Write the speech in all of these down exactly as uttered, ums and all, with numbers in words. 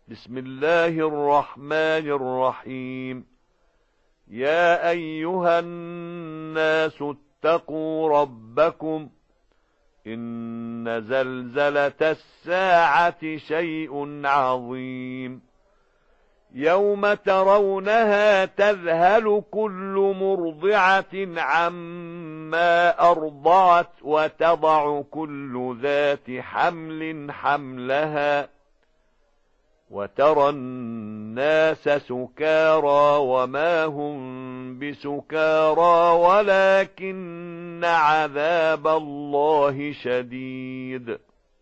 بسم الله الرحمن الرحيم. يا أيها الناس اتقوا ربكم، إن زلزلة الساعة شيء عظيم. يوم ترونها تذهل كل مرضعة عما أرضعت وتضع كل ذات حمل حملها، وترى الناس سكارى وما هم بسكارى ولكن عذاب الله شديد.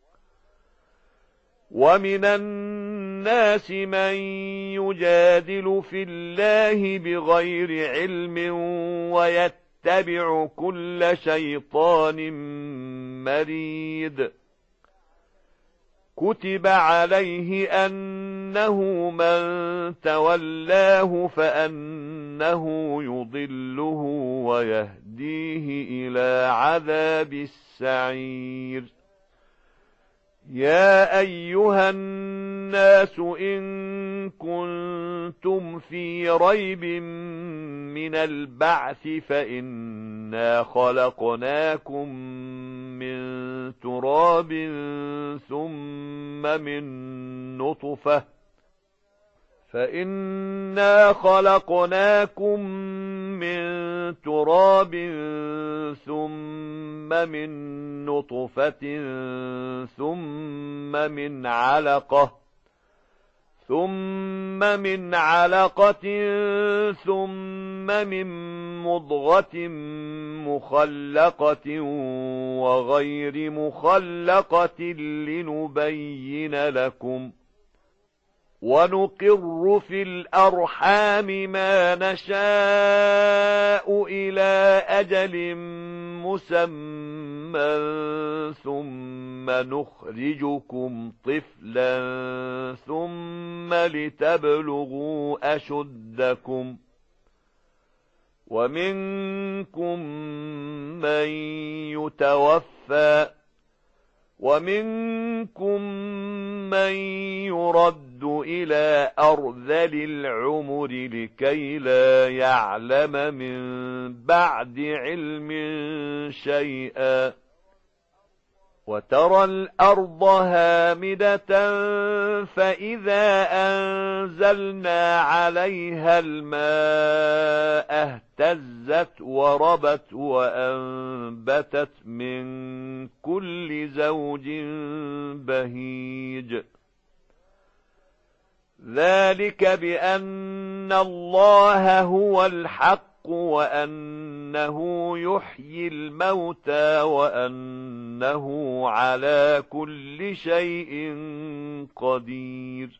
ومن الناس من يجادل في الله بغير علم ويتبع كل شيطان مريد. كتب عليه أنه من تولاه فأنه يضله ويهديه إلى عذاب السعير. يا أيها الناس إن كنتم في ريب من البعث فإنا خلقناكم من تراب ثم من نطفة فإنا خلقناكم من تراب ثم من نطفة ثم من علقة ثم من علقة ثم من مضغة مخلقة وغير مخلقة لنبين لكم، ونقر في الأرحام ما نشاء إلى أجل مسمى ثم نخرجكم طفلا ثم لتبلغوا أشدكم، ومنكم من يتوفى ومنكم من يرد إلى أرذل العمر لكي لا يعلم من بعد علم شيئا. وترى الأرض هامدة فإذا أنزلنا عليها الماء اهتزت وربت وأنبتت من كل زوج بهيج. ذلك بأن الله هو الحق وأنه يحيي الموتى وأنه على كل شيء قدير،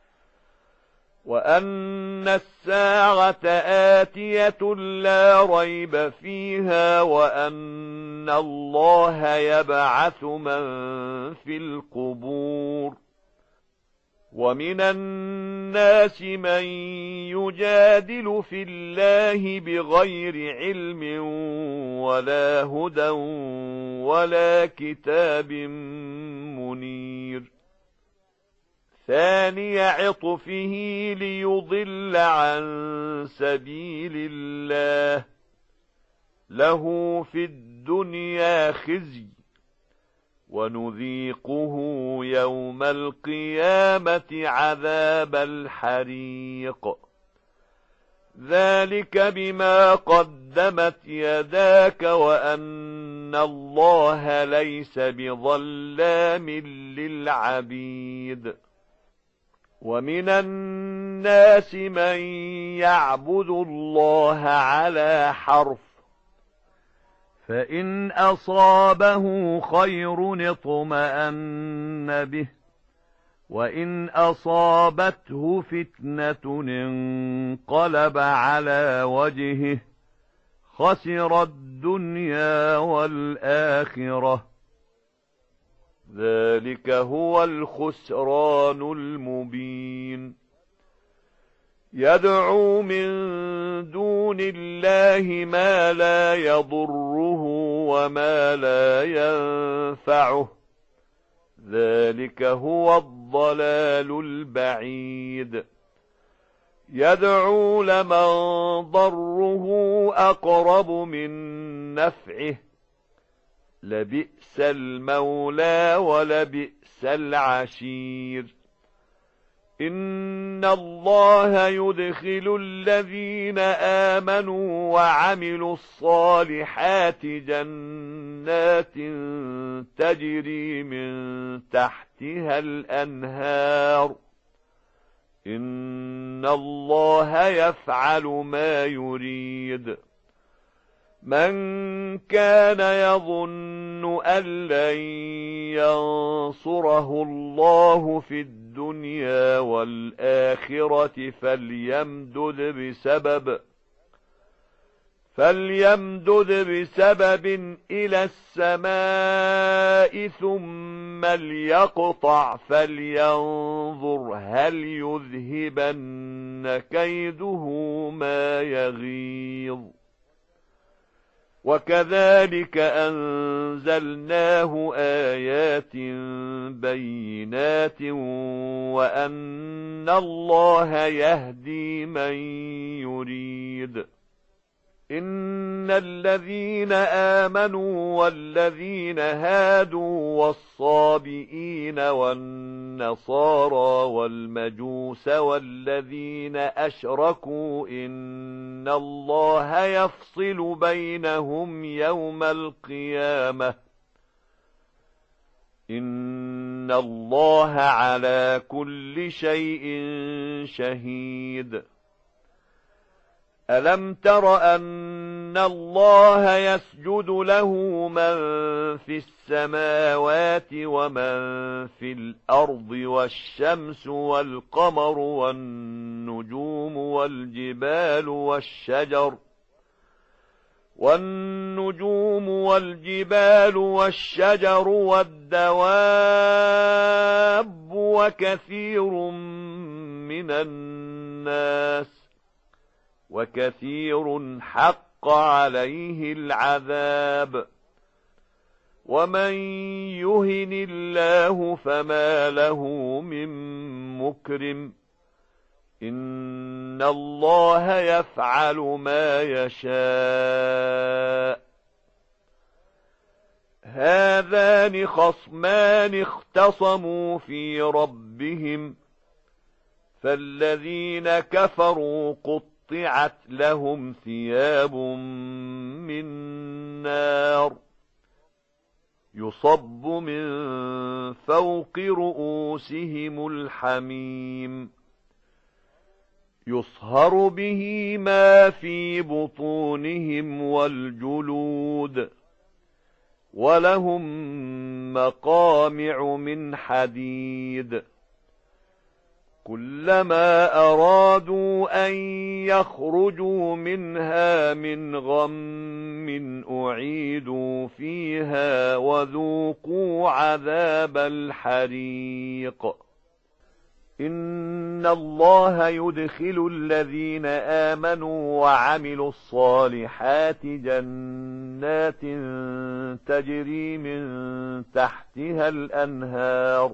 وأن الساعة آتية لا ريب فيها، وأن الله يبعث من في القبور. ومن الناس من يجادل في الله بغير علم ولا هدى ولا كتاب منير. ثاني عطفه ليضل عن سبيل الله، له في الدنيا خزي ونذيقه يوم القيامة عذاب الحريق. ذلك بما قدمت يداك وأن الله ليس بظلام للعبيد. ومن الناس من يعبد الله على حرف، فإن أصابه خير اطمأن به، وإن أصابته فتنة انقلب على وجهه خسر الدنيا والآخرة. ذلك هو الخسران المبين. يدعو من دون الله ما لا يضره وما لا ينفعه، ذلك هو الضلال البعيد يدعو لمن ضره أقرب من نفعه لبئس المولى ولبئس العشير إن الله يدخل الذين آمنوا وعملوا الصالحات جنات تجري من تحتها الأنهار إن الله يفعل ما يريد من كان يظن أن لن ينصره الله في الدنيا والآخرة فليمدد بسبب فليمدد بسبب إلى السماء ثم ليقطع فلينظر هل يذهبن كيده ما يغيظ وكذلك أنزلناه آيات بينات وأن الله يهدي من يريد إن الذين آمنوا والذين هادوا والصابئين والنصارى والمجوس والذين أشركوا إن الله يفصل بينهم يوم القيامة إن الله على كل شيء شهيد ألم تر أن الله يسجد له من في السماوات ومن في الأرض والشمس والقمر والنجوم والجبال والشجر والنجوم والجبال والشجر والدواب وكثير من الناس وكثير حق عليه العذاب ومن يهن الله فما له من مكرم إن الله يفعل ما يشاء هذان خصمان اختصموا في ربهم فالذين كفروا قط قطعت لهم ثياب من نار يصب من فوق رؤوسهم الحميم يصهر به ما في بطونهم والجلود ولهم مقامع من حديد كلما أرادوا أن يخرجوا منها من غم أعيدوا فيها وذوقوا عذاب الحريق إن الله يدخل الذين آمنوا وعملوا الصالحات جنات تجري من تحتها الأنهار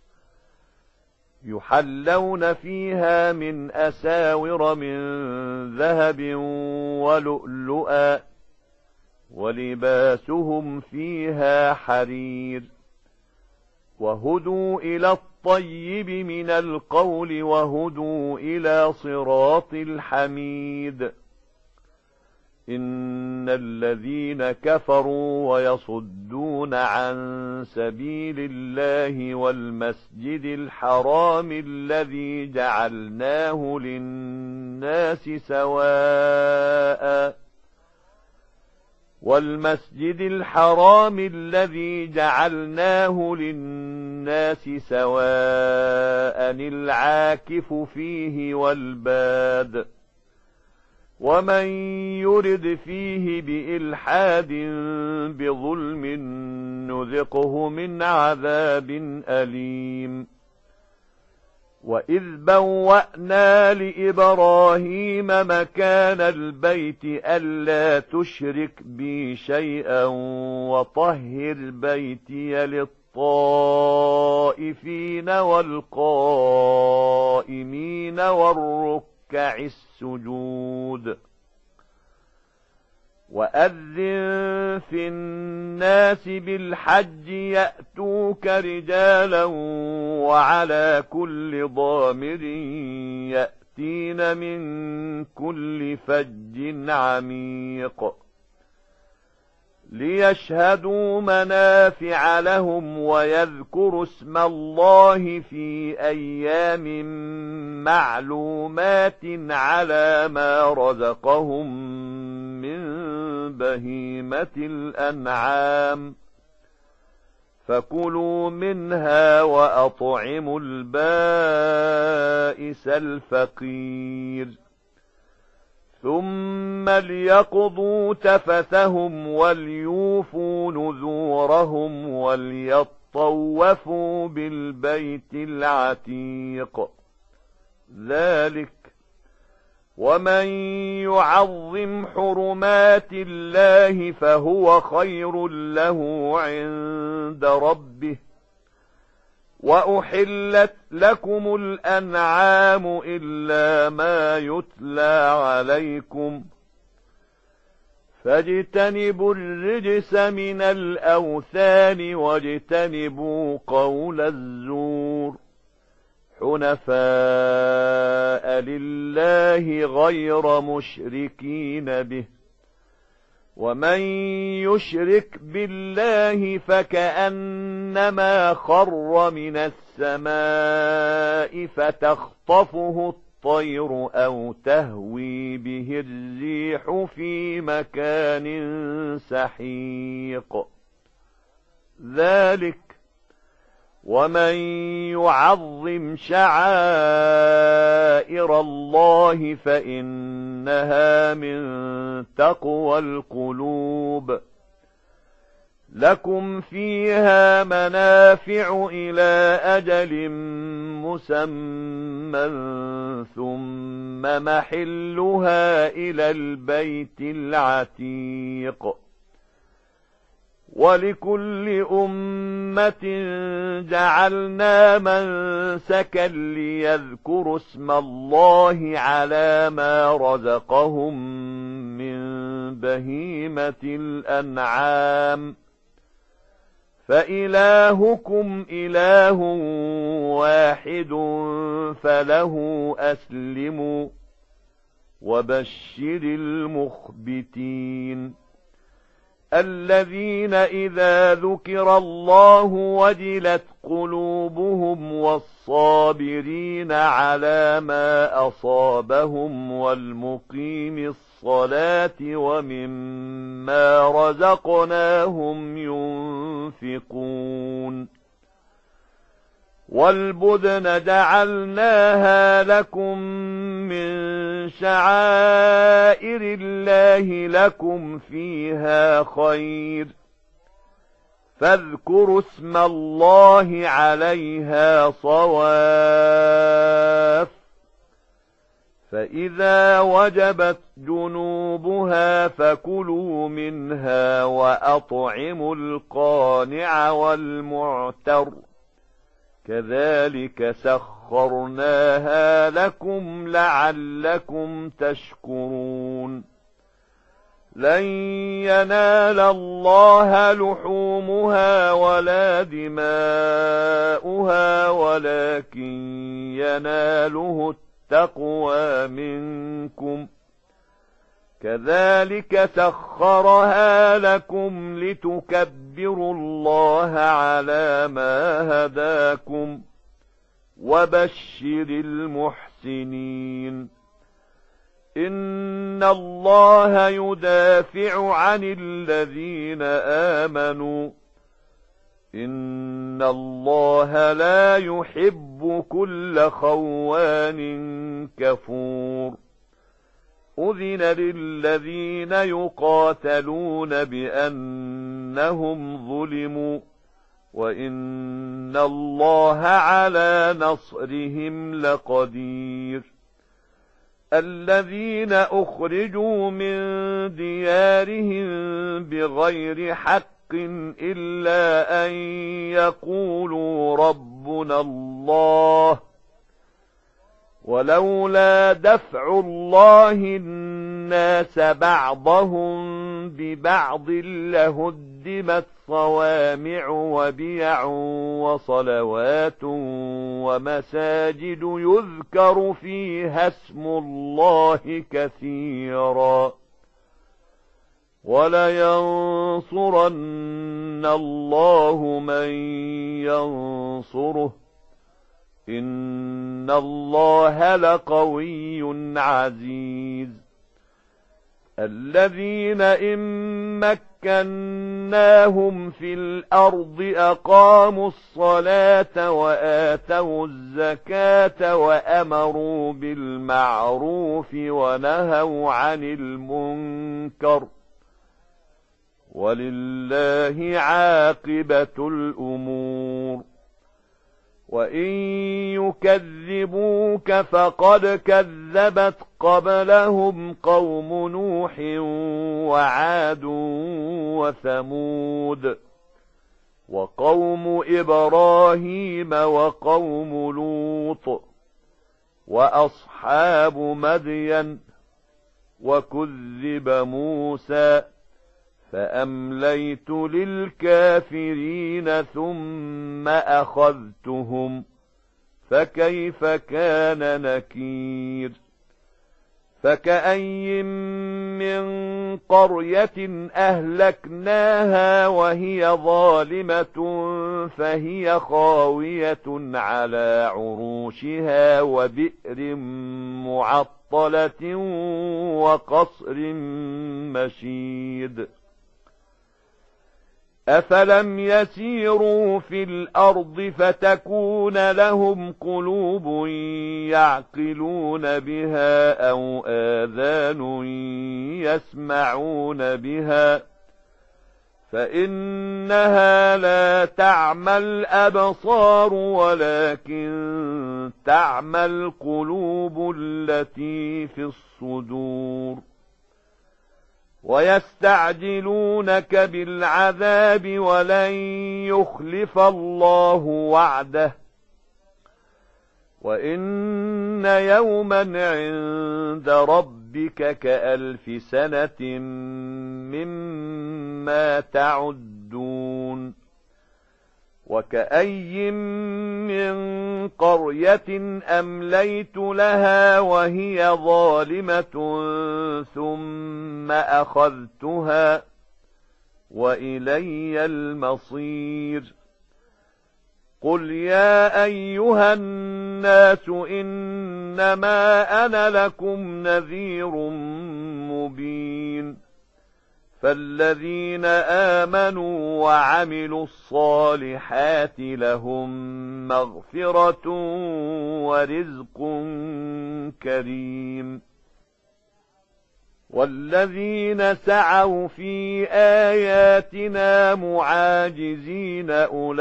يحلون فيها من أساور من ذهب ولؤلؤا ولباسهم فيها حرير وهدوا إلى الطيب من القول وهدوا إلى صراط الحميد إن الذين كفروا ويصدون عن سبيل الله والمسجد الحرام الذي جعلناه للناس سواء والمسجد الحرام الذي جعلناه للناس سواء العاكف فيه والباد ومن يرد فيه بإلحاد بظلم نذقه من عذاب أليم وإذ بوأنا لإبراهيم مكان البيت ألا تشرك بي شيئا وطهر بيتي الطائفين والقائمين والركع السجود. وأذن في الناس بالحج يأتوك رجالا وعلى كل ضامر يأتين من كل فج عميق ليشهدوا منافع لهم ويذكروا اسم الله في أيام معلومات على ما رزقهم من بهيمة الأنعام فكلوا منها وأطعموا البائس الفقير ثم ليقضوا تفثهم وليوفوا نذورهم وليطوفوا بالبيت العتيق. ذلك ومن يعظم حرمات الله فهو خير له عند ربه. وأحلت لكم الأنعام إلا ما يتلى عليكم فاجتنبوا الرجس من الأوثان واجتنبوا قول الزور حنفاء لله غير مشركين به. ومن يشرك بالله فكأنما خر من السماء فتخطفه الطير أو تهوي به الريح في مكان سحيق. ذلك ومن يعظم شعائر الله فإنها من تقوى القلوب. لكم فيها منافع إلى أجل مسمى ثم محلها إلى البيت العتيق. ولكل أمة جعلنا منسكا ليذكروا اسم الله على ما رزقهم من بهيمة الأنعام فإلهكم إله واحد فله أسلموا وبشر المخبتين الذين إذا ذكر الله وجلت قلوبهم والصابرين على ما أصابهم والمقيم الصلاة ومما رزقناهم ينفقون. والبدن جعلناها لكم من شعائر الله لكم فيها خير فاذكروا اسم الله عليها صواف. فإذا وجبت جنوبها فكلوا منها وأطعموا القانع والمعتر كذلك سخرناها لكم لعلكم تشكرون. لن ينال الله لحومها ولا دماؤها ولكن يناله التقوى منكم. كذلك سخرها لكم لتكبروا الله على ما هداكم وبشر المحسنين. إن الله يدافع عن الذين آمنوا إن الله لا يحب كل خوان كفور. أذن للذين يقاتلون بأنهم ظلموا وإن الله على نصرهم لقدير. الذين أخرجوا من ديارهم بغير حق إلا أن يقولوا ربنا الله، ولولا دفع الله الناس بعضهم ببعض لهدمت صوامع وبيع وصلوات ومساجد يذكر فيها اسم الله كثيرا، ولينصرن الله من ينصره، إن الله لقوي عزيز. الذين إن مكناهم في الأرض أقاموا الصلاة وآتوا الزكاة وأمروا بالمعروف ونهوا عن المنكر، ولله عاقبة الأمور. وإن يكذبوك فقد كذبت قبلهم قوم نوح وعاد وثمود وقوم إبراهيم وقوم لوط وأصحاب مدين، وكذب موسى فأمليت للكافرين ثم أخذتهم، فكيف كان نكير. فكأي من قرية أهلكناها وهي ظالمة فهي خاوية على عروشها وبئر معطلة وقصر مشيد. أفلم يسيروا في الأرض فتكون لهم قلوب يعقلون بها أو آذان يسمعون بها، فإنها لا تعمى الأبصار ولكن تعمى القلوب التي في الصدور. ويستعجلونك بالعذاب ولن يخلف الله وعده، وإن يوما عند ربك كألف سنة مما تعدون. وكأي من قرية أمليت لها وهي ظالمة ثم أخذتها وإلي المصير. قل يا أيها الناس إنما أنا لكم نذير مبين. فالذين آمنوا وعملوا الصالحات لهم مغفرة ورزق كريم. والذين سعوا في آياتنا معاجزين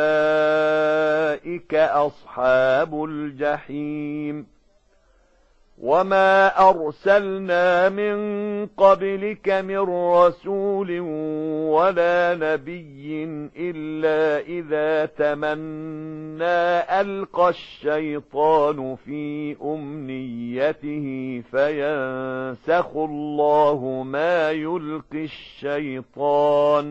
أولئك أصحاب الجحيم. وما أرسلنا من قبلك من رسول ولا نبي إلا إذا تمنى ألقى الشيطان في أمنيته فينسخ الله ما يلقي الشيطان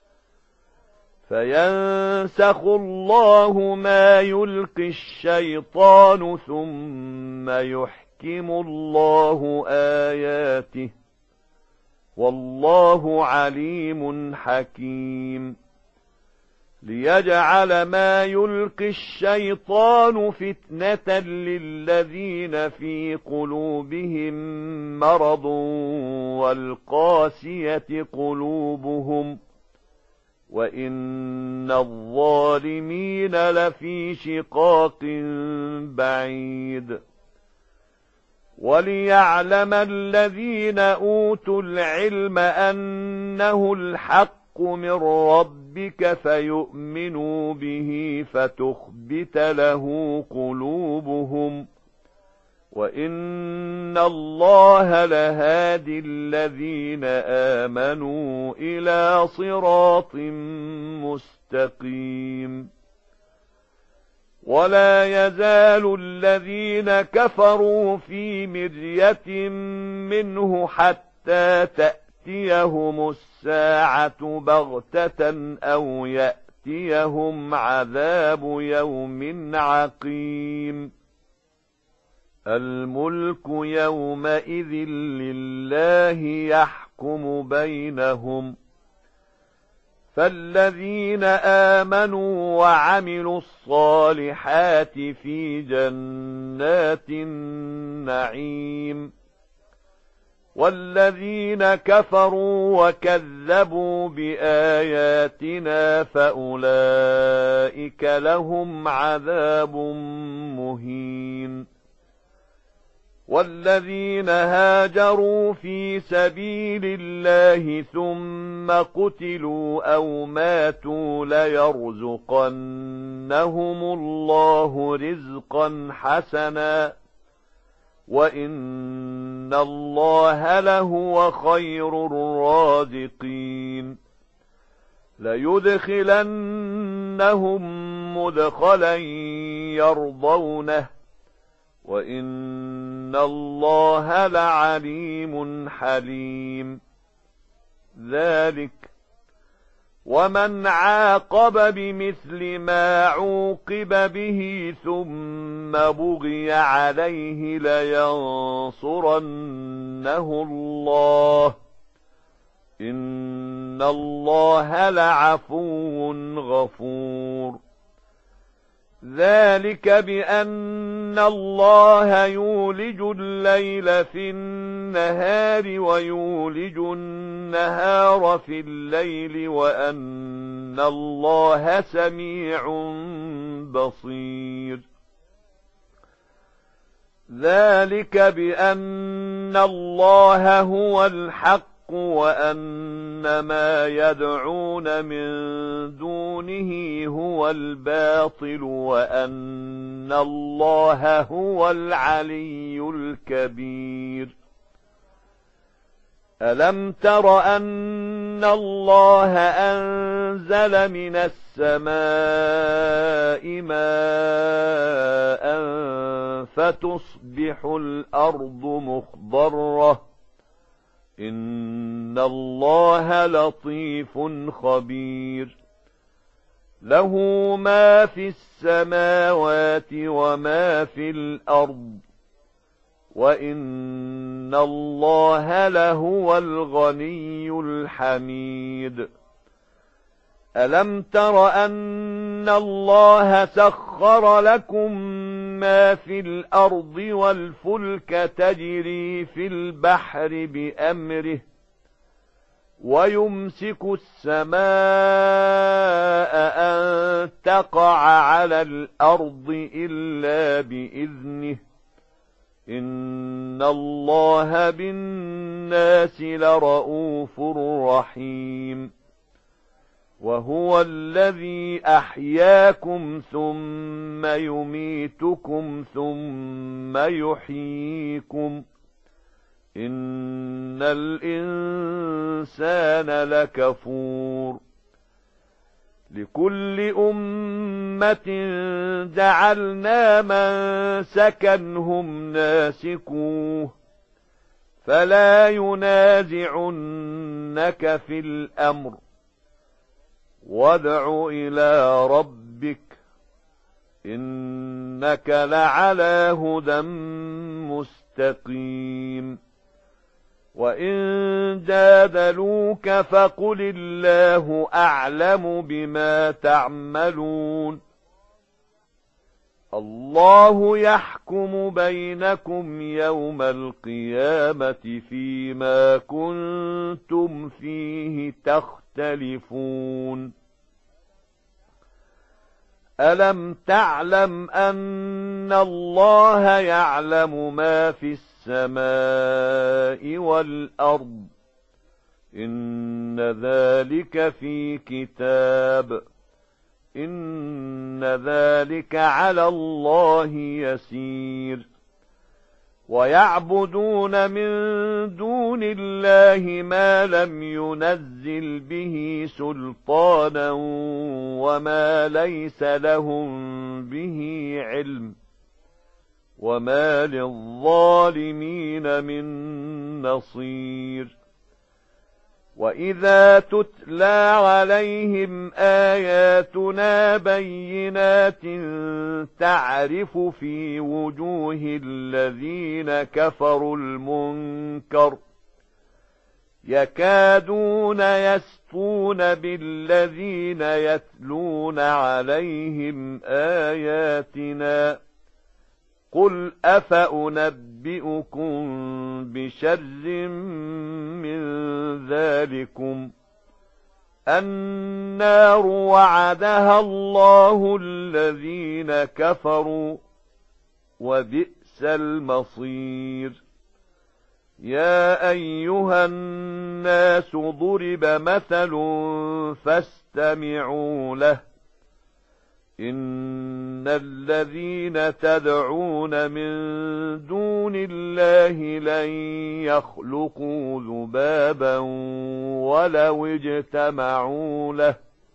فينسخ الله ما يلقي الشيطان ثم يحكم الله آياته، والله عليم حكيم. ليجعل ما يلقي الشيطان فتنة للذين في قلوبهم مرض والقاسية قلوبهم، وإن الظالمين لفي شقاق بعيد. وليعلم الذين أوتوا العلم أنه الحق من ربك فيؤمنوا به فتخبت له قلوبهم، وَإِنَّ اللَّهَ لَهَادِي الَّذِينَ آمَنُوا إِلَى صِرَاطٍ مُسْتَقِيمٍ وَلَا يَزَالُ الَّذِينَ كَفَرُوا فِي مِرْيَةٍ مِّنْهُ حَتَّى تَأْتِيَهُمُ السَّاعَةُ بَغْتَةً أَوْ يَأْتِيَهُمْ عَذَابُ يَوْمٍ عَقِيمٍ الْمُلْكُ يَوْمَئِذٍ لِلَّهِ يَحْكُمُ بَيْنَهُمْ فَالَّذِينَ آمَنُوا وَعَمِلُوا الصَّالِحَاتِ فِي جَنَّاتِ النَّعِيمِ وَالَّذِينَ كَفَرُوا وَكَذَّبُوا بِآيَاتِنَا فَأُولَئِكَ لَهُمْ عَذَابٌ مُهِينٌ وَالَّذِينَ هَاجَرُوا فِي سَبِيلِ اللَّهِ ثُمَّ قُتِلُوا أَوْ مَاتُوا لَيَرْزُقَنَّهُمُ اللَّهُ رِزْقًا حَسَنًا وَإِنَّ اللَّهَ لَهُوَ خَيْرُ الرَّازِقِينَ لَيُدْخِلَنَّهُم مُّدْخَلًا يَرْضَوْنَهُ وَإِنَّ اللَّهَ لَعَلِيمٌ حَلِيمٌ ذَلِكَ وَمَنْ عَاقَبَ بِمِثْلِ مَا عُوقِبَ بِهِ ثُمَّ بُغِيَ عَلَيْهِ لَيَنصُرَنَّهُ اللَّهُ إِنَّ اللَّهَ لَعَفُوٌّ غَفُورٌ ذَلِكَ بِأَنَّ اللَّهَ يُولِجُ اللَّيْلَ فِي النَّهَارِ وَيُولِجُ النَّهَارَ فِي اللَّيْلِ وَأَنَّ اللَّهَ سَمِيعٌ بَصِيرٌ ذَلِكَ بِأَنَّ اللَّهَ هُوَ الْحَقُّ وَأَنَّ مَا يَدْعُونَ مِن دُونِهِ هُوَ الْبَاطِلُ وَأَنَّ اللَّهَ هُوَ الْعَلِيُّ الْكَبِيرُ أَلَمْ تَرَ أَنَّ اللَّهَ أَنزَلَ مِنَ السَّمَاءِ مَاءً فَتُصْبِحُ الْأَرْضُ مُخْضَرَّةً إِنَّ اللَّهَ لَطِيفٌ خَبِيرٌ لَهُ مَا فِي السَّمَاوَاتِ وَمَا فِي الْأَرْضِ وَإِنَّ اللَّهَ لَهُوَ الْغَنِيُّ الْحَمِيدُ أَلَمْ تَرَ أَنَّ اللَّهَ سَخَّرَ لَكُم مَّا فِي الْأَرْضِ وَالْفُلْكَ تَجْرِي فِي الْبَحْرِ بِأَمْرِهِ وَيُمْسِكُ السَّمَاءَ أَن تَقَعَ عَلَى الْأَرْضِ إِلَّا بِإِذْنِهِ إِنَّ اللَّهَ بِالنَّاسِ لَرَءُوفٌ رَحِيمٌ وَهُوَ الَّذِي أَحْيَاكُمْ ثُمَّ يُمِيتُكُمْ ثُمَّ يُحْيِيكُمْ إِنَّ الْإِنسَانَ لَكَفُورٌ لِكُلِّ أُمَّةٍ جَعَلْنَا مَنسَكًا هُمْ نَاسِكُوهُ فَلَا يُنَازِعُنَّكَ فِي الْأَمْرِ وَادْعُ إِلَى رَبِّكَ إِنَّكَ لَعَلَى هُدًى مُسْتَقِيمٍ وَإِن جَادَلُوكَ فَقُلِ اللَّهُ أَعْلَمُ بِمَا تَعْمَلُونَ اللَّهُ يَحْكُمُ بَيْنَكُمْ يَوْمَ الْقِيَامَةِ فِيمَا كُنتُمْ فِيهِ تَخْتَلِفُونَ أَلَمْ تَعْلَمْ أَنَّ اللَّهَ يَعْلَمُ مَا فِي السَّمَاءِ وَالْأَرْضِ إِنَّ ذَلِكَ فِي كِتَابٍ إِنَّ ذَلِكَ عَلَى اللَّهِ يَسِيرٌ ويعبدون من دون الله ما لم ينزل به سلطانا وما ليس لهم به علم وما للظالمين من نصير وإذا تتلى عليهم آياتنا بينات تعرف في وجوه الذين كفروا المنكر يكادون يسطون بالذين يتلون عليهم آياتنا قل أفأنبئكم بشر من ذلكم النار وعدها الله الذين كفروا وبئس المصير يا أيها الناس ضرب مثل فاستمعوا له إن الذين تدعون من دون الله لن يخلقوا ذبابا ولو اجتمعوا له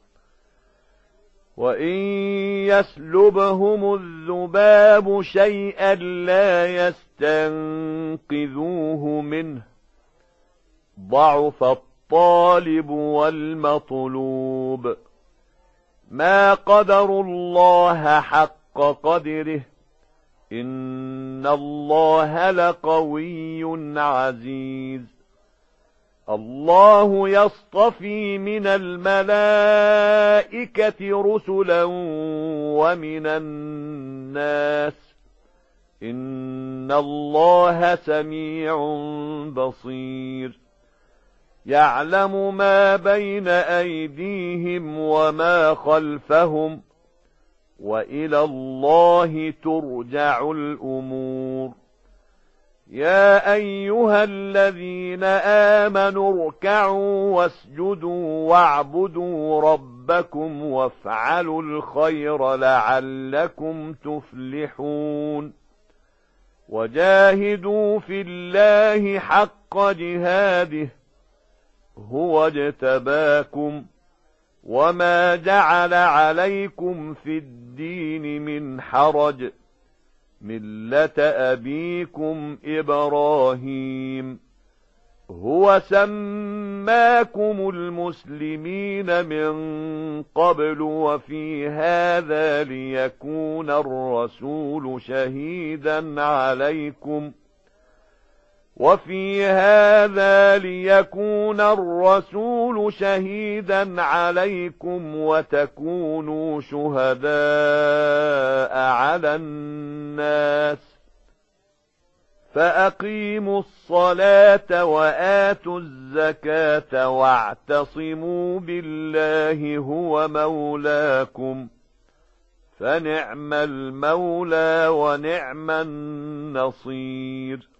وإن يسلبهم الذباب شيئا لا يستنقذوه منه ضعف الطالب والمطلوب ما قدروا الله حق قدره إن الله لقوي عزيز الله يصطفي من الملائكة رسلا ومن الناس إن الله سميع بصير يعلم ما بين أيديهم وما خلفهم وإلى الله ترجع الأمور يا أيها الذين آمنوا اركعوا واسجدوا واعبدوا ربكم وافعلوا الخير لعلكم تفلحون وجاهدوا في الله حق جهاده هو اجتباكم وما جعل عليكم في الدين من حرج ملة أبيكم إبراهيم هو سماكم المسلمين من قبل وفي هذا ليكون الرسول شهيدا عليكم وفي هذا ليكون الرسول شهيدا عليكم وتكونوا شهداء على الناس فأقيموا الصلاة وآتوا الزكاة واعتصموا بالله هو مولاكم فنعم المولى ونعم النصير